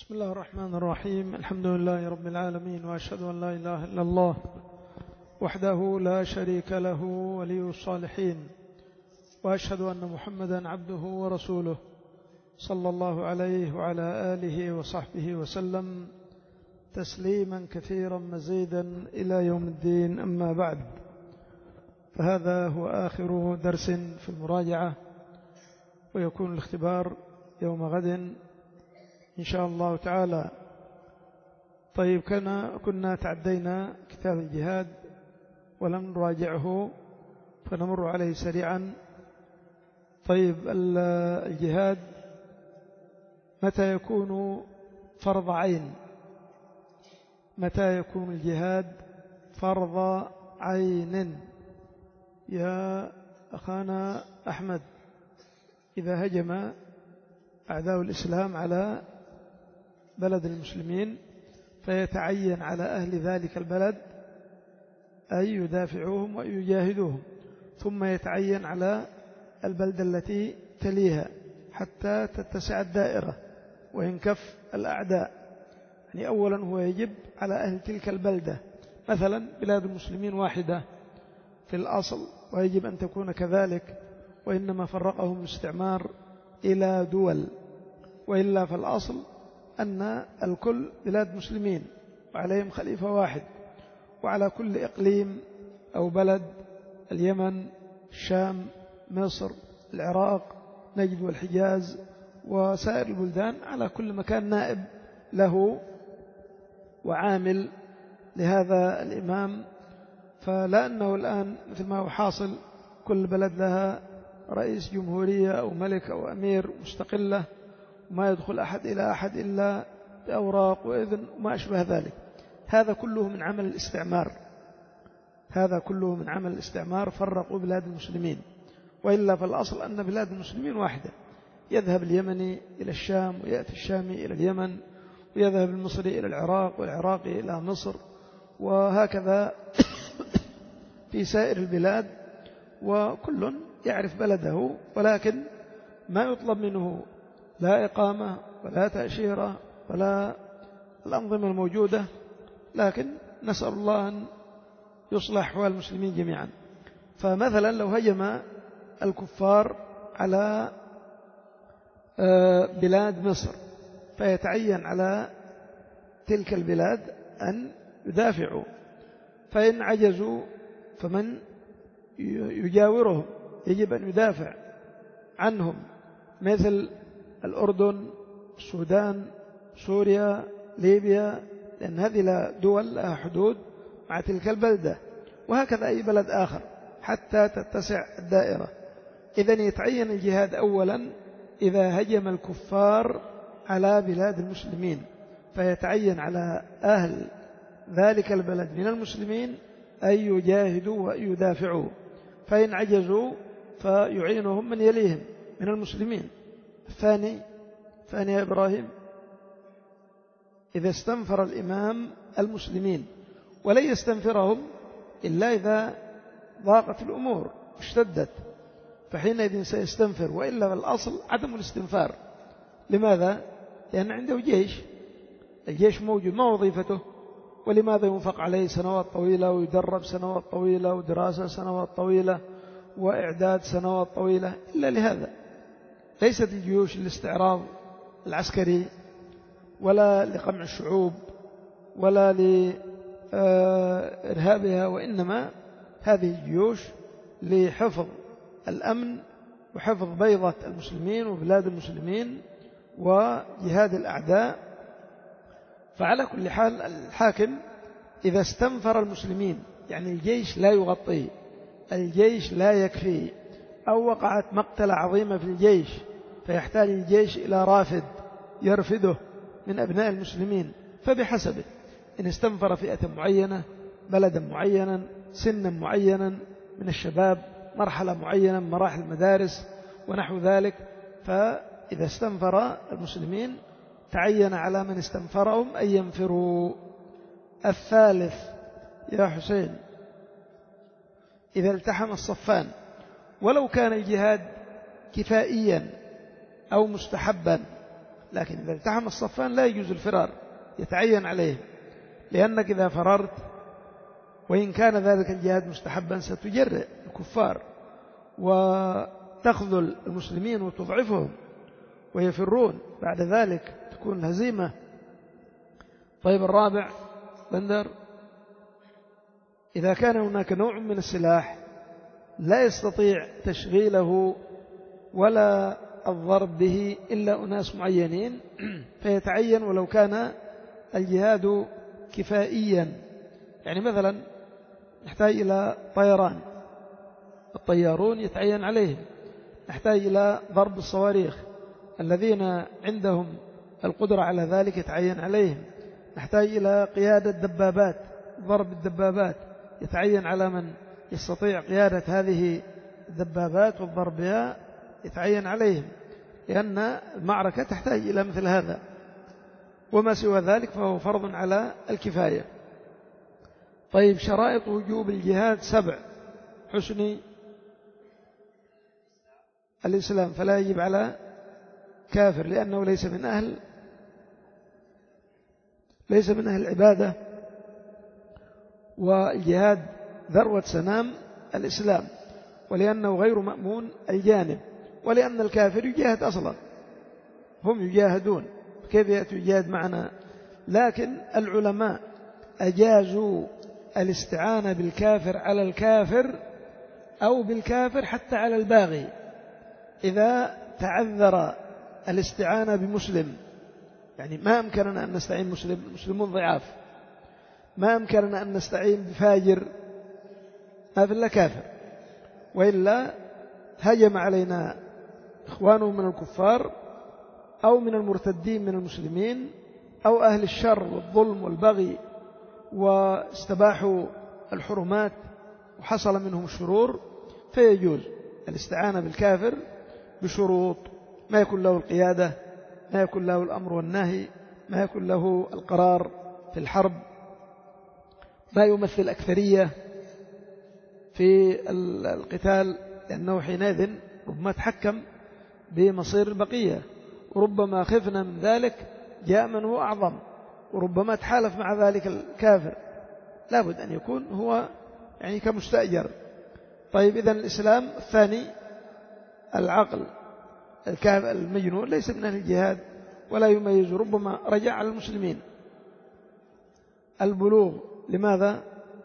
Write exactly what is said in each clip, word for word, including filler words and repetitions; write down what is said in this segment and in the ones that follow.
بسم الله الرحمن الرحيم. الحمد لله رب العالمين، وأشهد أن لا إله إلا الله وحده لا شريك له ولي الصالحين، وأشهد أن محمدا عبده ورسوله صلى الله عليه وعلى آله وصحبه وسلم تسليما كثيرا مزيدا إلى يوم الدين. أما بعد، فهذا هو آخر درس في المراجعة، ويكون الاختبار يوم غد إن شاء الله تعالى. طيب، كنا كنا تعدينا كتاب الجهاد ولم نراجعه، فنمر عليه سريعا. طيب، الجهاد متى يكون فرض عين؟ متى يكون الجهاد فرض عين يا أخانا أحمد؟ إذا هجم أعداء الإسلام على بلد المسلمين فيتعين على أهل ذلك البلد أن يدافعوهم ويجاهدوهم، ثم يتعين على البلدة التي تليها حتى تتسع الدائرة وينكف الأعداء. يعني أولا هو يجب على أهل تلك البلدة، مثلا بلاد المسلمين واحدة في الأصل ويجب أن تكون كذلك، وإنما فرقهم الاستعمار إلى دول، وإلا فالأصل أن الكل بلاد مسلمين وعليهم خليفة واحد، وعلى كل إقليم أو بلد، اليمن، الشام، مصر، العراق، نجد والحجاز وسائر البلدان، على كل مكان نائب له وعامل لهذا الإمام. فلا أنه الآن مثل ما هو حاصل كل بلد لها رئيس جمهورية أو ملك أو أمير مستقلة، وما يدخل أحد إلى أحد إلا بأوراق وإذن وما أشبه ذلك. هذا كله من عمل الاستعمار، هذا كله من عمل الاستعمار، فرقوا بلاد المسلمين. وإلا فالأصل أن بلاد المسلمين واحدة، يذهب اليمني إلى الشام ويأتي الشامي إلى اليمن، ويذهب المصري إلى العراق والعراقي إلى مصر، وهكذا في سائر البلاد، وكل يعرف بلده، ولكن ما يطلب منه لا إقامة ولا تأشيرة ولا الأنظمة الموجودة، لكن نسأل الله أن يصلح أحوال المسلمين جميعا. فمثلا لو هجم الكفار على بلاد مصر فيتعين على تلك البلاد أن يدافعوا، فإن عجزوا فمن يجاورهم يجب أن يدافع عنهم، مثل الأردن، السودان، سوريا، ليبيا، لأن هذه دول لها حدود مع تلك البلدة، وهكذا أي بلد آخر حتى تتسع الدائرة. إذن يتعين الجهاد أولا إذا هجم الكفار على بلاد المسلمين، فيتعين على أهل ذلك البلد من المسلمين أن يجاهدوا ويدافعوا، فإن عجزوا فيعينهم من يليهم من المسلمين. الثاني ثاني يا إبراهيم، إذا استنفر الإمام المسلمين، ولن يستنفرهم إلا إذا ضاقت الأمور اشتدت، فحينئذ سيستنفر، وإلا الأصل عدم الاستنفار. لماذا؟ لأن عنده جيش، الجيش موجود، ما وظيفته؟ ولماذا ينفق عليه سنوات طويلة ويدرب سنوات طويلة ودراسة سنوات طويلة وإعداد سنوات طويلة؟ إلا لهذا. ليست الجيوش للاستعراض العسكري ولا لقمع الشعوب ولا لإرهابها، وإنما هذه الجيوش لحفظ الأمن وحفظ بيضة المسلمين وبلاد المسلمين وجهاد الأعداء. فعلى كل حال الحاكم إذا استنفر المسلمين، يعني الجيش لا يغطي، الجيش لا يكفي، أو وقعت مقتلة عظيمة في الجيش فيحتاج الجيش إلى رافد يرفده من أبناء المسلمين، فبحسبه، إن استنفر فئة معينة، بلدا معينا، سنا معينا من الشباب، مرحلة معينة من مراحل المدارس ونحو ذلك، فإذا استنفر المسلمين تعين على من استنفرهم أن ينفروا. الثالث يا حسين، إذا التحم الصفان، ولو كان الجهاد كفائيا أو مستحبا، لكن إذا التحم الصفان لا يجوز الفرار، يتعين عليه، لأنك إذا فررت وإن كان ذلك الجهاد مستحبا ستجرئ الكفار وتخذل المسلمين وتضعفهم ويفرون، بعد ذلك تكون هزيمة. طيب الرابع بندر، إذا كان هناك نوع من السلاح لا يستطيع تشغيله ولا الضرب به إلا أناس معينين فيتعين ولو كان الجهاد كفائيا. يعني مثلا نحتاج إلى طيران، الطيارون يتعين عليهم، نحتاج إلى ضرب الصواريخ، الذين عندهم القدرة على ذلك يتعين عليهم، نحتاج إلى قيادة دبابات، ضرب الدبابات يتعين على من يستطيع قيادة هذه الدبابات والضرب بها، يتعين عليهم، لأن المعركة تحتاج إلى مثل هذا. وما سوى ذلك فهو فرض على الكفاية. طيب شرائط وجوب الجهاد سبع: حسن الإسلام، فلا يجب على كافر لأنه ليس من أهل ليس من أهل العبادة، والجهاد ذروة سنام الإسلام، ولأنه غير مأمون الجانب، ولأن الكافر يجاهد أصلا، هم يجاهدون، كيف يأتي يجاهد معنا؟ لكن العلماء أجازوا الاستعانة بالكافر على الكافر أو بالكافر حتى على الباغي، إذا تعذر الاستعانة بمسلم، يعني ما أمكننا أن نستعين مسلم، مسلمون ضعاف، ما أمكننا أن نستعين بفاجر، ما في إلا كافر، وإلا هجم علينا إخوانه من الكفار أو من المرتدين من المسلمين أو أهل الشر والظلم والبغي، واستباحوا الحرمات وحصل منهم الشرور، فيجوز الاستعانة بالكافر بشروط: ما يكون له القيادة، ما يكون له الأمر والنهي، ما يكون له القرار في الحرب، ما يمثل أكثرية في القتال، لأنه حينئذ ربما تحكم بمصير البقية، وربما خفنا من ذلك جاء من هو أعظم، وربما تحالف مع ذلك الكافر، لابد أن يكون هو يعني كمستأجر. طيب إذن الإسلام الثاني العقل، الكافر المجنون ليس من أهل الجهاد ولا يميز، ربما رجع على المسلمين. البلوغ، لماذا؟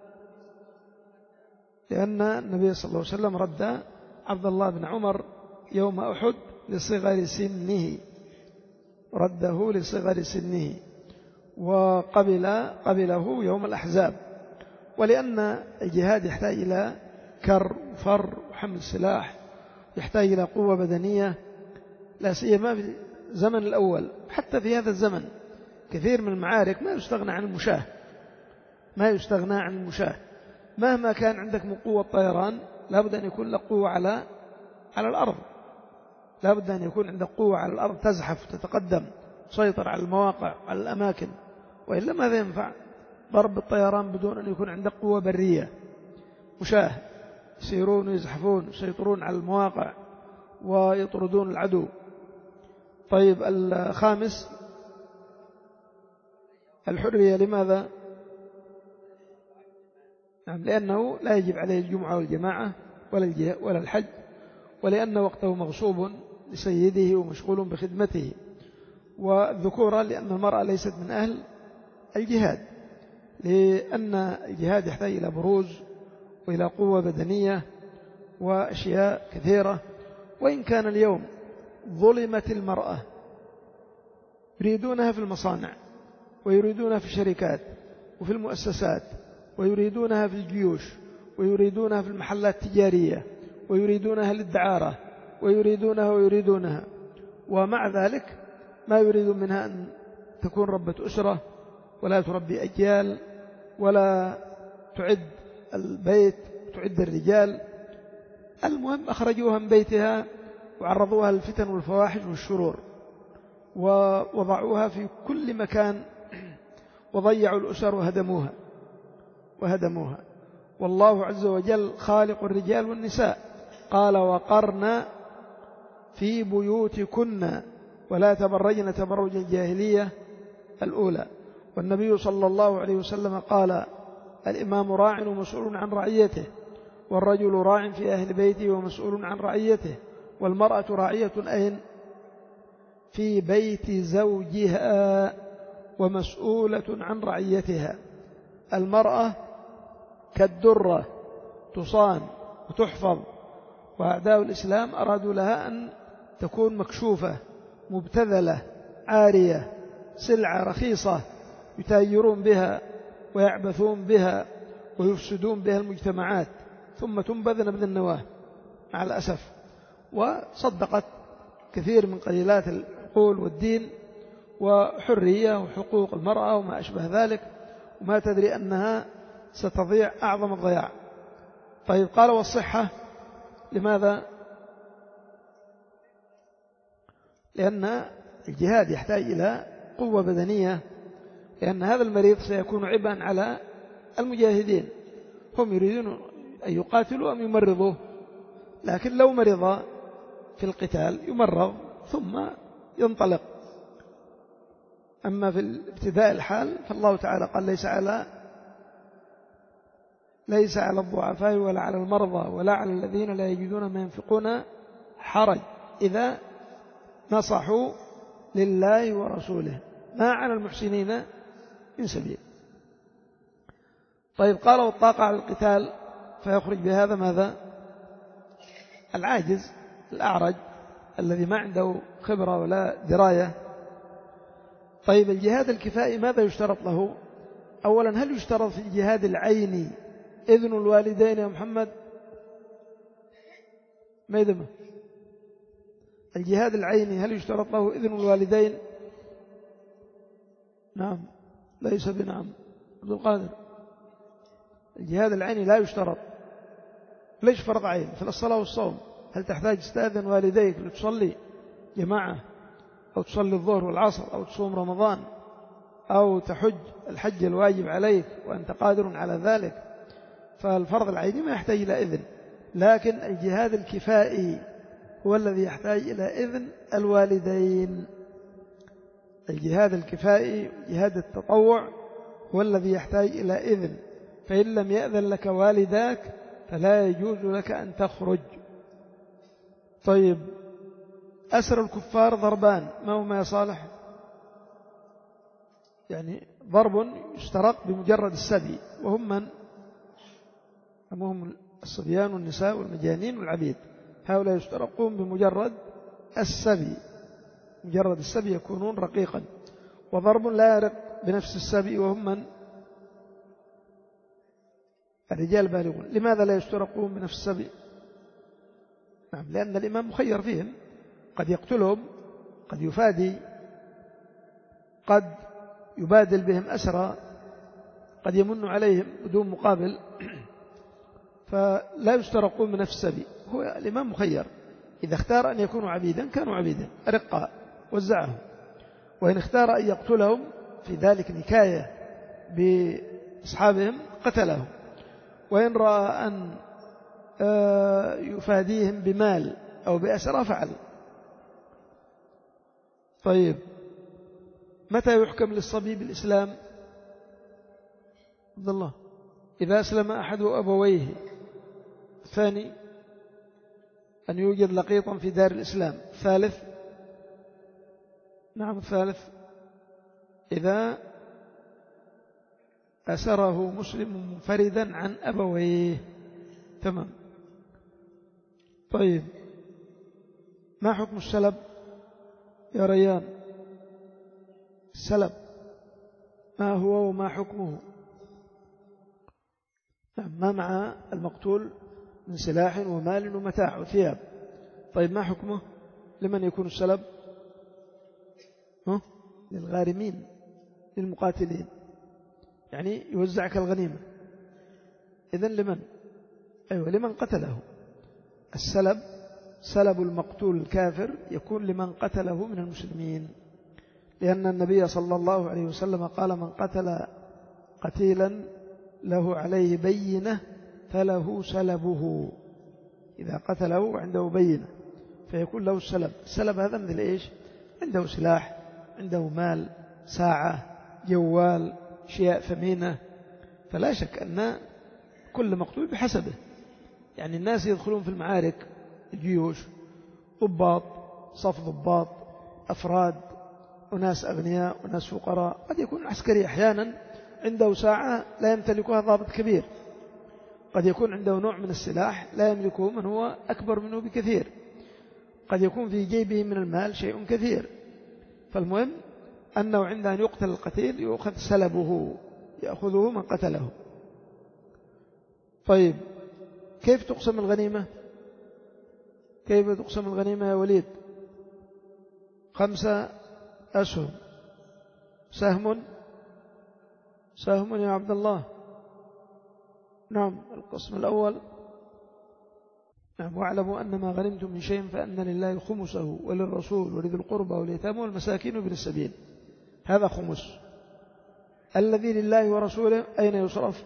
لأن النبي صلى الله عليه وسلم رد عبد الله بن عمر يوم أحد لصغر سنه، رده لصغر سنه، وقبل قبله يوم الأحزاب. ولأن الجهاد يحتاج إلى كر وفر وحمل سلاح، يحتاج إلى قوة بدنية، لا سيما في الزمن الأول، حتى في هذا الزمن كثير من المعارك ما يستغنى عن المشاة، ما يستغنى عن المشاة، مهما كان عندك من قوة طيران لابد أن يكون لك قوة على على الأرض، لابد أن يكون عندك قوة على الأرض تزحف وتتقدم، تسيطر على المواقع على الأماكن، وإلا ماذا ينفع ضرب الطيران بدون أن يكون عندك قوة برية، مشاة يسيرون ويزحفون يسيطرون على المواقع ويطردون العدو. طيب الخامس الحرية، لماذا؟ نعم، لأنه لا يجب عليه الجمعة والجماعة ولا ولا الحج، ولأن وقته مغصوب لسيده ومشغول بخدمته. والذكورة لأن المرأة ليست من أهل الجهاد، لأن الجهاد يحتاج إلى بروز وإلى قوة بدنية وأشياء كثيرة. وإن كان اليوم ظلمت المرأة، يريدونها في المصانع ويريدونها في الشركات وفي المؤسسات ويريدونها في الجيوش ويريدونها في المحلات التجارية ويريدونها للدعارة ويريدونها ويريدونها، ومع ذلك ما يريدون منها أن تكون ربة أسرة ولا تربي أجيال ولا تعد البيت تعد الرجال. المهم أخرجوها من بيتها وعرضوها للفتن والفواحش والشرور ووضعوها في كل مكان وضيعوا الأسر وهدموها وهدموها والله عز وجل خالق الرجال والنساء قال: وقرن في بيوتكن ولا تبرجن تبرج الجاهلية الأولى. والنبي صلى الله عليه وسلم قال: الإمام راع ومسؤول عن رعيته، والرجل راع في أهل بيته ومسؤول عن رعيته، والمرأة راعية أين؟ في بيت زوجها ومسؤولة عن رعيتها. المرأة كالدرة تصان وتحفظ، وأعداء الإسلام أرادوا لها أن تكون مكشوفة مبتذلة عارية، سلعة رخيصة يتاجرون بها ويعبثون بها ويفسدون بها المجتمعات، ثم تنبذ نبذ النواه مع الأسف. وصدقت كثير من قليلات العقول والدين وحرية وحقوق المرأة وما أشبه ذلك، وما تدري أنها ستضيع أعظم الضياع. طيب، قال: والصحة. لماذا؟ لأن الجهاد يحتاج إلى قوة بدنية، لأن هذا المريض سيكون عبئا على المجاهدين، هم يريدون أن يقاتلوا أم يمرضوه، لكن لو مرض في القتال يمرض ثم ينطلق. أما في ابتداء الحال فالله تعالى قال: ليس على ليس على الضعفاء ولا على المرضى ولا على الذين لا يجدون ما ينفقون حرج إذا نصحوا لله ورسوله، ما على المحسنين من سبيل. طيب، قال: والطاقة على القتال. فيخرج بهذا ماذا؟ العاجز الأعرج الذي ما عنده خبرة ولا دراية. طيب، الجهاد الكفائي ماذا يشترط له؟ أولا، هل يشترط في الجهاد العيني إذن الوالدين يا محمد؟ ما يدمه الجهاد العيني، هل يشترط له إذن الوالدين؟ نعم. ليس بنعم. عبد القادر، الجهاد العيني لا يشترط. ليش فرض عين؟ في الصلاة والصوم هل تحتاج تستأذن والديك لتصلي جماعة، أو تصلي الظهر والعصر، أو تصوم رمضان، أو تحج الحج الواجب عليك وأنت قادر على ذلك؟ فالفرض العيني ما يحتاج إلى إذن، لكن الجهاد الكفائي هو الذي يحتاج إلى إذن الوالدين. الجهاد الكفائي جهاد التطوع هو الذي يحتاج إلى إذن، فإن لم يأذن لك والداك فلا يجوز لك أن تخرج. طيب، أسر الكفار ضربان، ما هما يا صالح؟ يعني ضرب يسترق بمجرد السبي، وهم من؟ هم الصبيان والنساء والمجانين والعبيد، هؤلاء يسترقون بمجرد السبي، مجرد السبي يكونون رقيقا. وضرب لا يرق بنفس السبي، وهم من؟ الرجال بالغون. لماذا لا يسترقون بنفس السبي؟ نعم، لأن الإمام مخير فيهم، قد يقتلهم، قد يفادي، قد يبادل بهم أسرى، قد يمن عليهم بدون مقابل، فلا يسترقون بنفس السبي. هو الإمام مخير، إذا اختار أن يكونوا عبيدا كانوا عبيدا أرقاء وزعهم، وإن اختار أن يقتلهم في ذلك نكاية بأصحابهم قتلهم، وإن رأى أن يفاديهم بمال أو بأسرى فعل. طيب، متى يحكم للصبي بالإسلام؟ عبد الله، إذا أسلم أحد أبويه. الثاني، أن يوجد لقيطا في دار الإسلام. الثالث، نعم الثالث، إذا أسره مسلم منفردا عن أبويه. تمام. طيب، ما حكم السلب يا ريان؟ السلب ما هو وما حكمه؟ نعم، ما مع المقتول من سلاح ومال ومتاع وثياب. طيب، ما حكمه؟ لمن يكون السلب؟ للغارمين، للمقاتلين، يعني يوزع كالغنيمة. إذن لمن؟ أيوة، لمن قتله. السلب، سلب المقتول الكافر، يكون لمن قتله من المسلمين، لأن النبي صلى الله عليه وسلم قال: من قتل قتيلا له عليه بينة فله سلبه. إذا قتله عنده بينة فيكون له السلب. السلب هذا مثل إيش؟ عنده سلاح، عنده مال، ساعة، جوال، أشياء ثمينة، فلا شك أن كل مقتول بحسبه. يعني الناس يدخلون في المعارك، الجيوش، ضباط، صف ضباط، أفراد، وناس أغنياء وناس فقراء. قد يكون العسكري أحيانا عنده ساعة لا يمتلكها ضابط كبير، قد يكون عنده نوع من السلاح لا يملكه من هو أكبر منه بكثير، قد يكون في جيبه من المال شيء كثير. فالمهم أنه عند أن يقتل القتيل يؤخذ سلبه، يأخذه من قتله. طيب كيف تقسم الغنيمة؟ كيف تقسم الغنيمة يا وليد؟ خمسة أسهم، سهم سهم يا عبد الله. نعم القسم الأول. نعم واعلموا أن ما غنمتم من شيء فأن لله خمسه وللرسول ولذي القربى واليتامى والمساكين وابن السبيل. هذا خمس. الذي لله ورسوله أين يصرف؟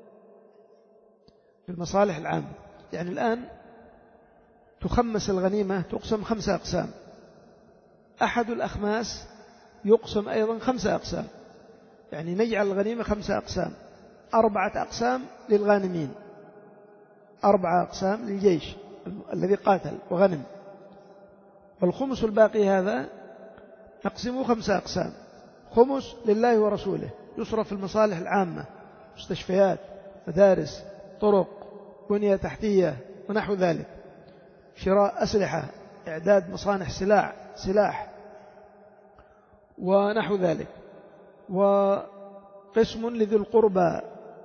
في المصالح العامة. يعني الآن تخمس الغنيمة، تقسم خمسة أقسام. أحد الأخماس يقسم أيضا خمسة أقسام، يعني نجعل الغنيمة خمسة أقسام، أربعة أقسام للغانمين، أربعة أقسام للجيش الذي قاتل وغنم، والخمس الباقي هذا نقسمه خمسة أقسام. خمس لله ورسوله يصرف في المصالح العامة، مستشفيات، مدارس، طرق، بنية تحتية ونحو ذلك، شراء أسلحة، إعداد مصانع سلاح سلاح ونحو ذلك. وقسم لذي القربى،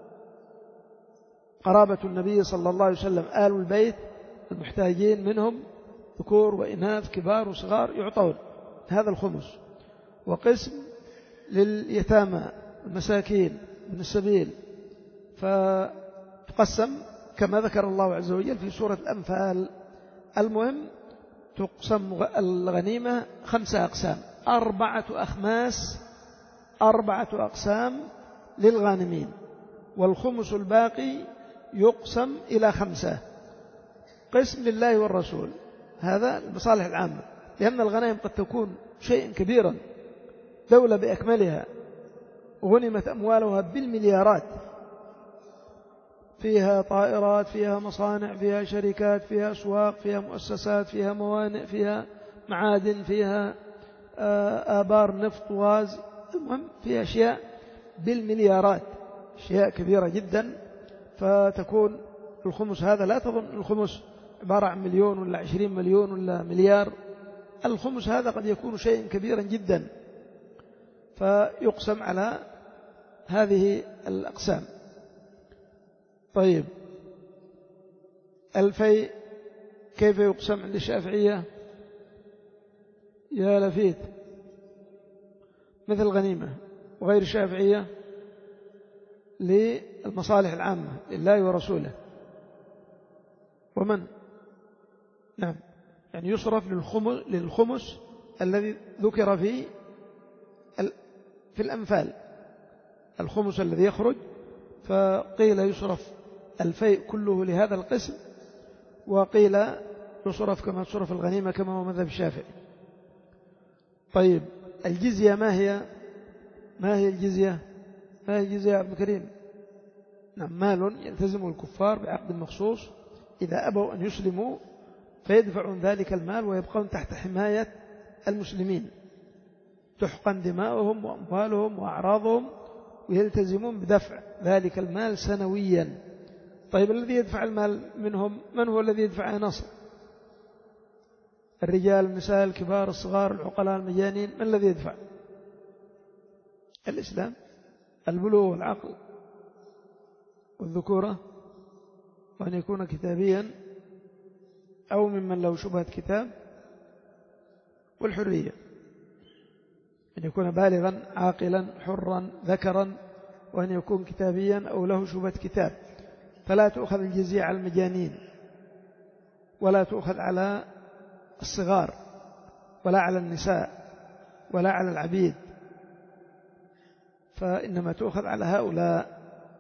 قرابة النبي صلى الله عليه وسلم، آل البيت المحتاجين منهم ذكور وإناث كبار وصغار يعطون، هذا الخمس. وقسم لليتامى المساكين من السبيل، فتقسم كما ذكر الله عز وجل في سورة الأنفال. المهم تقسم الغنيمة خمسة أقسام، أربعة أخماس، أربعة أقسام للغانمين، والخمس الباقي يقسم إلى خمسة. قسم لله والرسول، هذا المصالح العامة، لأن الغنائم قد تكون شيء كبيرا، دولة بأكملها غنمت أموالها بالمليارات، فيها طائرات، فيها مصانع، فيها شركات، فيها أسواق، فيها مؤسسات، فيها موانئ، فيها معادن، فيها آبار نفط وغاز، المهم فيها أشياء بالمليارات، أشياء كبيرة جدا. فتكون الخمس هذا، لا تظن الخمس عبارة عن مليون ولا عشرين مليون ولا مليار، الخمس هذا قد يكون شيء كبيرا جدا، فيقسم على هذه الأقسام. طيب الفي كيف يقسم عند الشافعية يا لفيت؟ مثل غنيمة. وغير الشافعية للمصالح العامة لله ورسوله. ومن نعم يعني يصرف للخمس, للخمس الذي ذكر في في الأنفال، الخمس الذي يخرج، فقيل يصرف الفيء كله لهذا القسم، وقيل يصرف كما تصرف الغنيمة كما هو مذهب الشافعي. طيب الجزية ما هي؟ ما هي الجزية؟ ما هي الجزية يا عبد الكريم؟ نعم مال يلتزم الكفار بعقد مخصوص، إذا أبوا أن يسلموا فيدفعون ذلك المال ويبقون تحت حماية المسلمين، تحقن دماؤهم وأموالهم وأعراضهم، ويلتزمون بدفع ذلك المال سنويا. طيب الذي يدفع المال منهم من هو الذي يدفع نصر؟ الرجال، النساء، الكبار، الصغار، العقلاء، المجانين، من الذي يدفع؟ الإسلام، البلوغ والعقل والذكورة، وأن يكون كتابيا أو ممن له شبهة كتاب، والحرية، أن يكون بالغا عاقلا حرا ذكرا، وأن يكون كتابيا أو له شبهة كتاب. فلا تؤخذ الجزية على المجانين، ولا تؤخذ على الصغار، ولا على النساء، ولا على العبيد، فإنما تؤخذ على هؤلاء،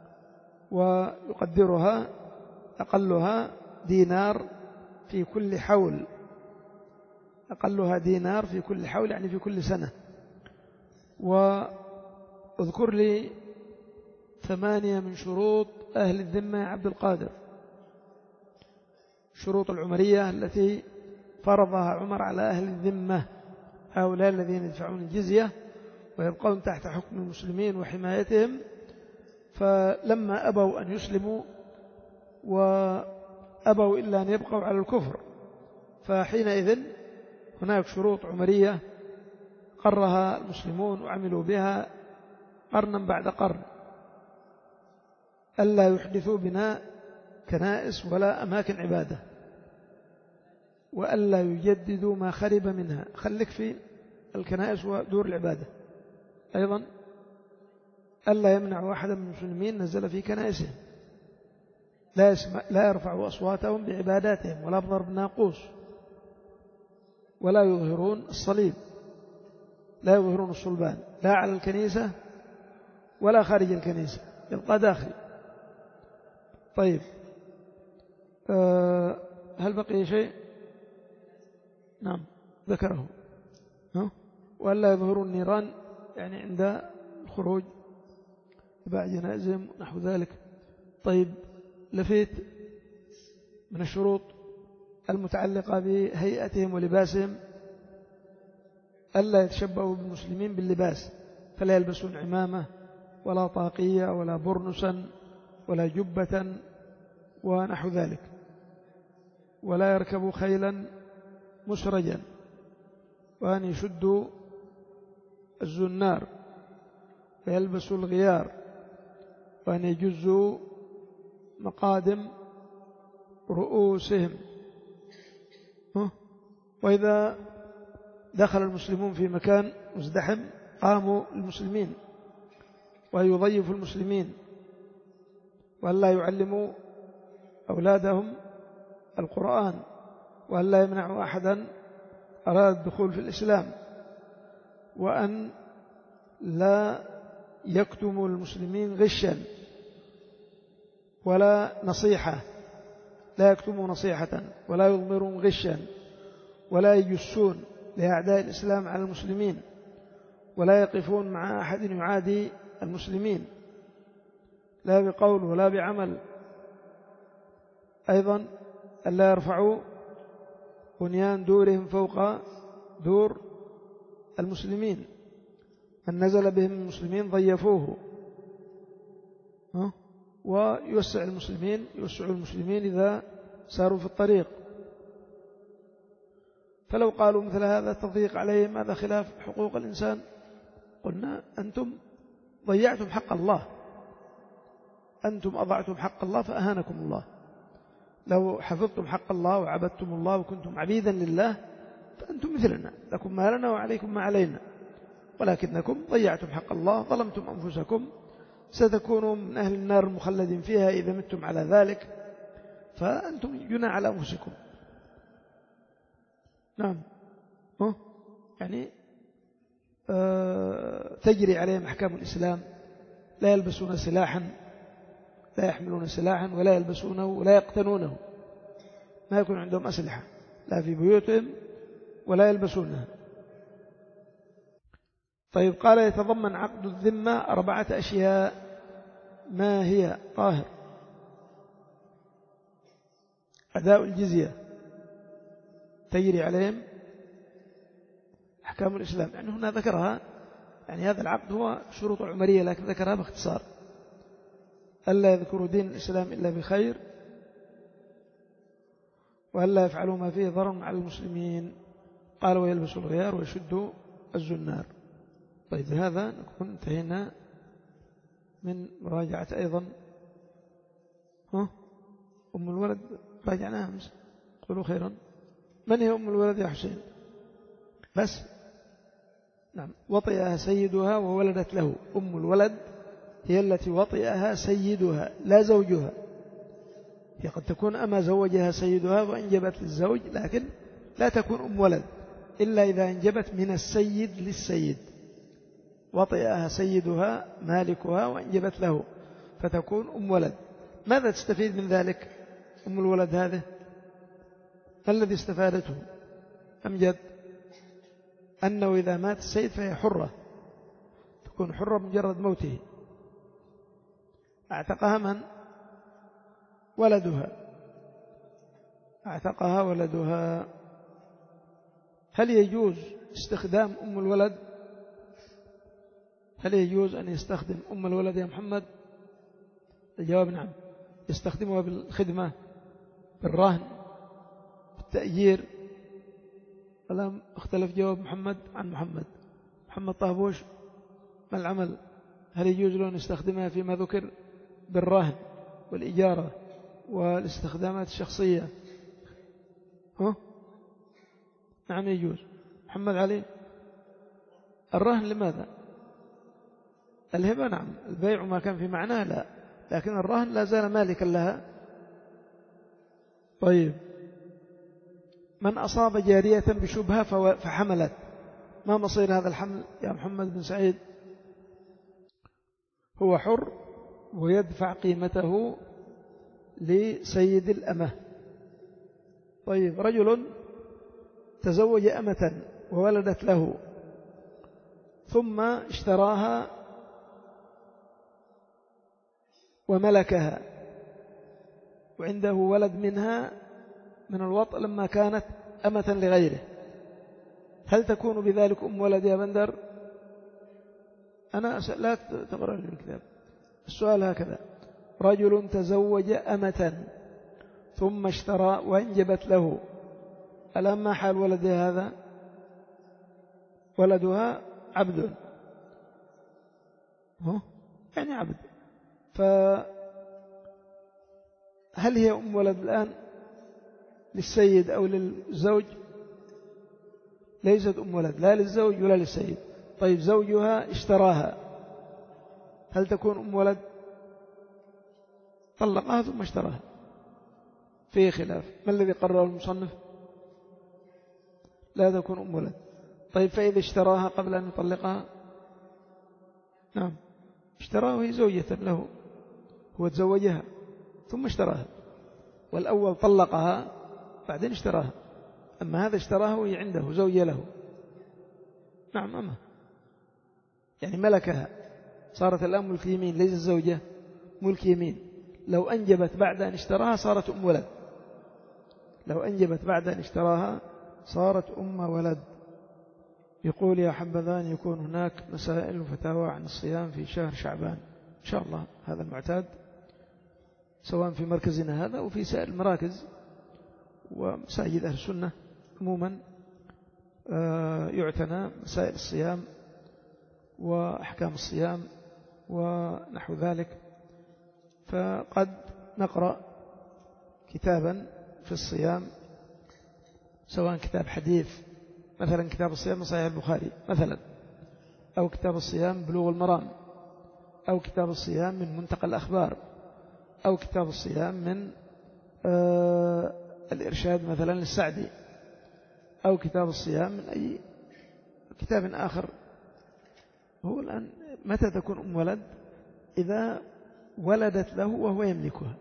ويقدرها أقلها دينار في كل حول، أقلها دينار في كل حول، يعني في كل سنة. واذكر لي ثمانية من شروط أهل الذمة يا عبد القادر، شروط العمرية التي فرضها عمر على أهل الذمة، هؤلاء الذين يدفعون الجزية ويبقون تحت حكم المسلمين وحمايتهم، فلما أبوا أن يسلموا وأبوا إلا أن يبقوا على الكفر، فحينئذ هناك شروط عمرية قرها المسلمون وعملوا بها قرنا بعد قرن: ألا يحدثوا بناء كنائس ولا أماكن عبادة، وألا يجددوا ما خرب منها، خليك في الكنائس ودور العبادة. أيضا ألا يمنع أحدا من المسلمين نزل في كنائسهم، لا, يسمع لا يرفعوا أصواتهم بعباداتهم ولا بضرب ناقوس، ولا يظهرون الصليب، لا يظهرون الصلبان لا على الكنيسة ولا خارج الكنيسة، يبقى داخل. طيب أه هل بقي شيء؟ نعم ذكره. ها؟ وألا يظهروا النيران يعني عند الخروج تبع جنائزهم نحو ذلك. طيب لفيت من الشروط المتعلقة بهيئتهم ولباسهم: ألا يتشبهوا بالمسلمين باللباس، فلا يلبسون عمامة ولا طاقية ولا برنسا ولا جبة ونحو ذلك، ولا يركبوا خيلا مسرجا، وأن يشدوا الزنار ويلبسوا الغيار، وأن يجزوا مقادم رؤوسهم. وإذا دخل المسلمون في مكان مزدحم قاموا المسلمين ويضيفوا المسلمين، وأن لا يعلموا أولادهم القرآن، وأن لا يمنعوا أحدا أراد الدخول في الإسلام، وأن لا يكتموا المسلمين غشا ولا نصيحة، لا يكتموا نصيحة ولا يضمرون غشا، ولا يجسون لأعداء الإسلام على المسلمين، ولا يقفون مع أحد يعادي المسلمين لا بقول ولا بعمل. أيضا ألا يرفعوا بنيان دورهم فوق دور المسلمين، من نزل بهم المسلمين ضيفوه، ويوسع المسلمين يوسع المسلمين إذا ساروا في الطريق. فلو قالوا مثل هذا تضييق عليهم، هذا خلاف حقوق الإنسان. قلنا أنتم ضيعتم حق الله، أنتم أضعتم حق الله فأهانكم الله. لو حفظتم حق الله وعبدتم الله وكنتم عبيدا لله فأنتم مثلنا، لكم ما لنا وعليكم ما علينا، ولكنكم ضيعتم حق الله، ظلمتم أنفسكم، ستكونوا من أهل النار المخلدين فيها إذا متم على ذلك، فأنتم جنى على أنفسكم. نعم أه؟ يعني أه تجري عليهم أحكام الإسلام، لا يلبسون سلاحا، لا يحملون سلاحا ولا يلبسونه ولا يقتنونه، ما يكون عندهم أسلحة لا في بيوتهم ولا يلبسونها. طيب قال: يتضمن عقد الذمة أربعة أشياء. ما هي؟ طاهر: أداء الجزية، تجري عليهم أحكام الإسلام، يعني هنا ذكرها، يعني هذا العقد هو شروط عمرية لكن ذكرها باختصار: ألا يذكروا دين الإسلام إلا بخير، وألا يفعلوا ما فيه ضرر على المسلمين. قال: ويلبسوا الغيار ويشدوا الزنار. طيب بهذا نكون انتهينا من مراجعة. أيضا ها أم الولد راجعناها أمس، قولوا خيرا. من هي أم الولد يا حسين؟ بس نعم، وطئها سيدها وولدت له. أم الولد هي التي وطئها سيدها لا زوجها، هي قد تكون أما زوجها سيدها وأنجبت للزوج، لكن لا تكون أم ولد إلا إذا أنجبت من السيد للسيد، وطئها سيدها مالكها وأنجبت له فتكون أم ولد. ماذا تستفيد من ذلك أم الولد هذا؟ ما الذي استفادته؟ أمجد أنه إذا مات السيد فهي حرة، تكون حرة بمجرد موته. اعتقها من؟ ولدها، اعتقها ولدها. هل يجوز استخدام أم الولد؟ هل يجوز أن يستخدم أم الولد يا محمد؟ الجواب نعم، يستخدمها بالخدمة، بالرهن، بالتأجير. فلم اختلف جواب محمد عن محمد. محمد طهبوش ما العمل؟ هل يجوز له أن يستخدمها فيما ذكر بالرهن والإجارة والاستخدامات الشخصية؟ ها؟ نعم يجوز. محمد علي، الرهن لماذا؟ الهبة نعم، البيع ما كان في معناه لا، لكن الرهن لا زال مالكا لها. طيب، من أصاب جارية بشبهة فحملت، ما مصير هذا الحمل يا محمد بن سعيد؟ هو حر ويدفع قيمته لسيد الأمة. طيب، رجل تزوج أمة وولدت له ثم اشتراها وملكها وعنده ولد منها من الوطء لما كانت أمة لغيره، هل تكون بذلك أم ولد يا بندر؟ أنا أسأل، لا تقرأ لي الكتاب. السؤال هكذا: رجل تزوج أمة ثم اشترى وانجبت له، الآن ما حال ولدها هذا؟ ولدها عبد، يعني عبد، فهل هي أم ولد الآن للسيد أو للزوج؟ ليست أم ولد لا للزوج ولا للسيد. طيب، زوجها اشتراها، هل تكون أم ولد؟ طلقها ثم اشتراها، فيه خلاف. ما الذي قرره المصنف؟ لا تكون أم ولد. طيب، فإذا اشتراها قبل أن يطلقها؟ نعم، اشتراها وهي زوجة له، هو تزوجها ثم اشتراها، والأول طلقها بعدين اشتراها، أما هذا اشتراها وهي عنده زوجة له. نعم، أما يعني ملكها، صارت الآن ملك يمين، ليس الزوجة ملك يمين. لو أنجبت بعد أن اشتراها صارت أم ولد، لو أنجبت بعد أن اشتراها صارت أم ولد. يقول: يا حبذا أن يكون هناك مسائل وفتاوى عن الصيام في شهر شعبان إن شاء الله، هذا المعتاد سواء في مركزنا هذا وفي سائر المراكز ومساجد أهل السنة عموما، يعتنى مسائل الصيام وأحكام الصيام ونحو ذلك. فقد نقرأ كتابا في الصيام، سواء كتاب حديث مثلا كتاب الصيام من صحيح البخاري مثلا، أو كتاب الصيام بلوغ المرام، أو كتاب الصيام من منتقى الأخبار، أو كتاب الصيام من آه الإرشاد مثلا للسعدي، أو كتاب الصيام من أي كتاب آخر. هو الآن متى تكون أم ولد؟ إذا ولدت له وهو يملكها،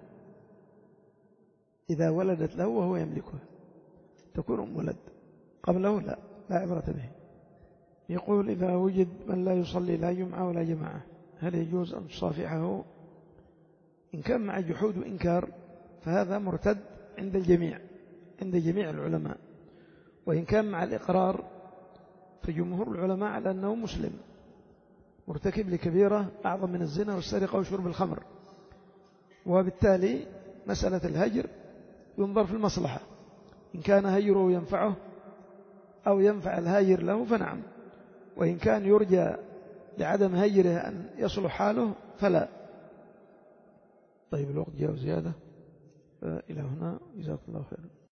إذا ولدت له وهو يملكها تكون أم ولد، قبله لا، لا عبرة به. يقول: إذا وجد من لا يصلي لا جمعة ولا جماعة، هل يجوز أن تصافحه؟ إن كان مع جحود وإنكار فهذا مرتد عند الجميع، عند جميع العلماء. وإن كان مع الإقرار فجمهور العلماء على أنه مسلم مرتكب لكبيرة أعظم من الزنا والسرقة وشرب الخمر، وبالتالي مسألة الهجر ينظر في المصلحة، إن كان هجره ينفعه أو ينفع الهاجر له فنعم، وإن كان يرجى لعدم هجره أن يصلح حاله فلا. طيب، الوقت جاء زيادة، إلى هنا، جزاكم الله خيرا.